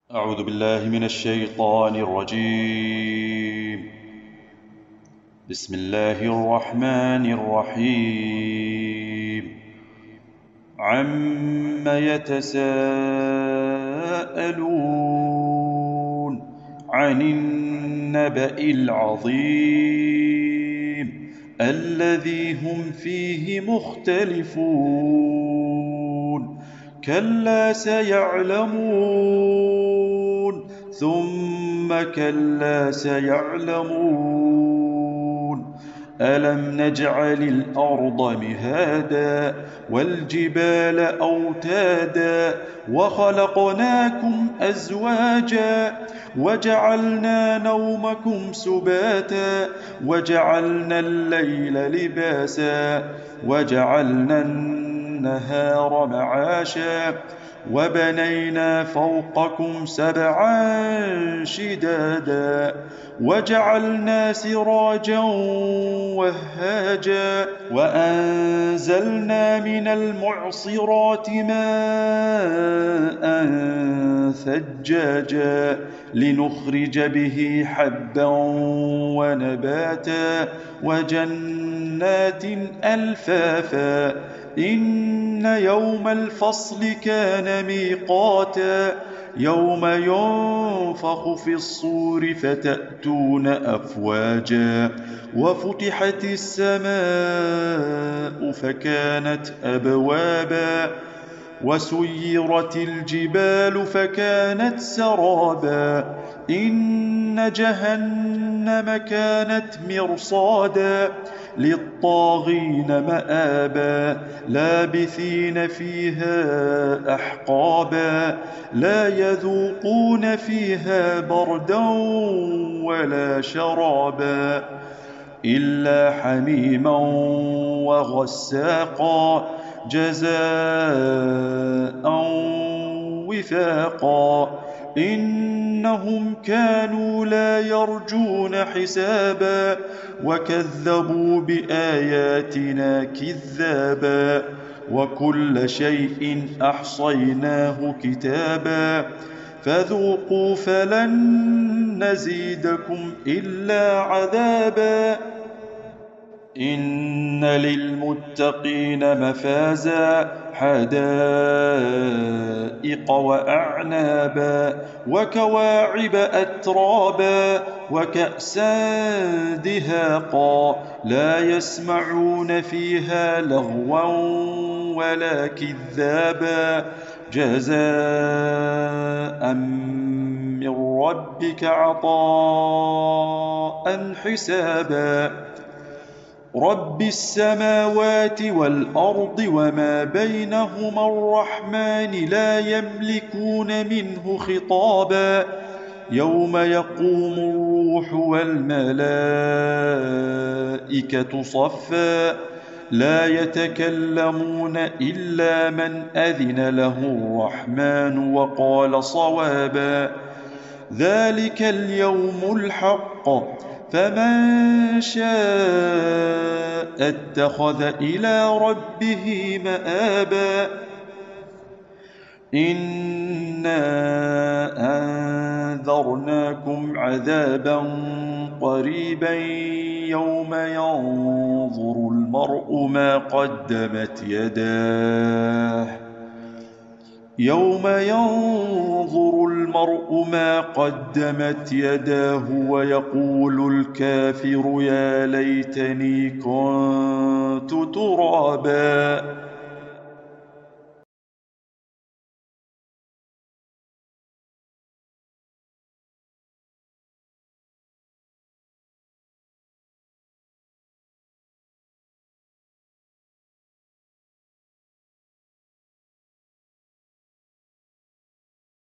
أعوذ بالله من الشيطان الرجيم. بسم الله الرحمن الرحيم. عم يتساءلون عن النبأ العظيم الذي هم فيه مختلفون. كلا سيعلمون ثم كلا سيعلمون. ألم نجعل الأرض مهادا والجبال أوتادا وخلقناكم أزواجا وجعلنا نومكم سباتا وجعلنا الليل لباسا وجعلنا النهار معاشا وبنينا فوقكم سبعا شدادا وجعلنا سراجا وهاجا وأنزلنا من المعصرات ماء ثجاجا لنخرج به حبا ونباتا وجنات ألفافا. إن يوم الفصل كان ميقاتا يوم ينفخ في الصور فتأتون أفواجا وفتحت السماء فكانت أبوابا وسيرت الجبال فكانت سرابا. إن جهنم كانت مرصادا للطاغين مآبا لابثين فيها أحقابا لا يذوقون فيها بردا ولا شرابا إلا حميما وغساقا جزاء وفاقا. إنهم كانوا لا يرجون حسابا وكذبوا بآياتنا كذابا وكل شيء أحصيناه كتابا فذوقوا فلن نزيدكم إلا عذابا. إن للمتقين مفازا حدائق وأعنابا وكواعب أترابا وكأسا دهاقا لا يسمعون فيها لغوا ولا كذابا جزاء من ربك عطاء حسابا. رب السماوات والأرض وما بينهما الرحمن لا يملكون منه خطابا يوم يقوم الروح والملائكة صفا لا يتكلمون إلا من أذن له الرحمن وقال صوابا. ذلك اليوم الحق فمن شاء اتخذ إلى ربه مآبا. إنا أنذرناكم عذابا قريبا يوم ينظر المرء ما قدمت يداه ويقول الكافر يا ليتني كنت ترابا.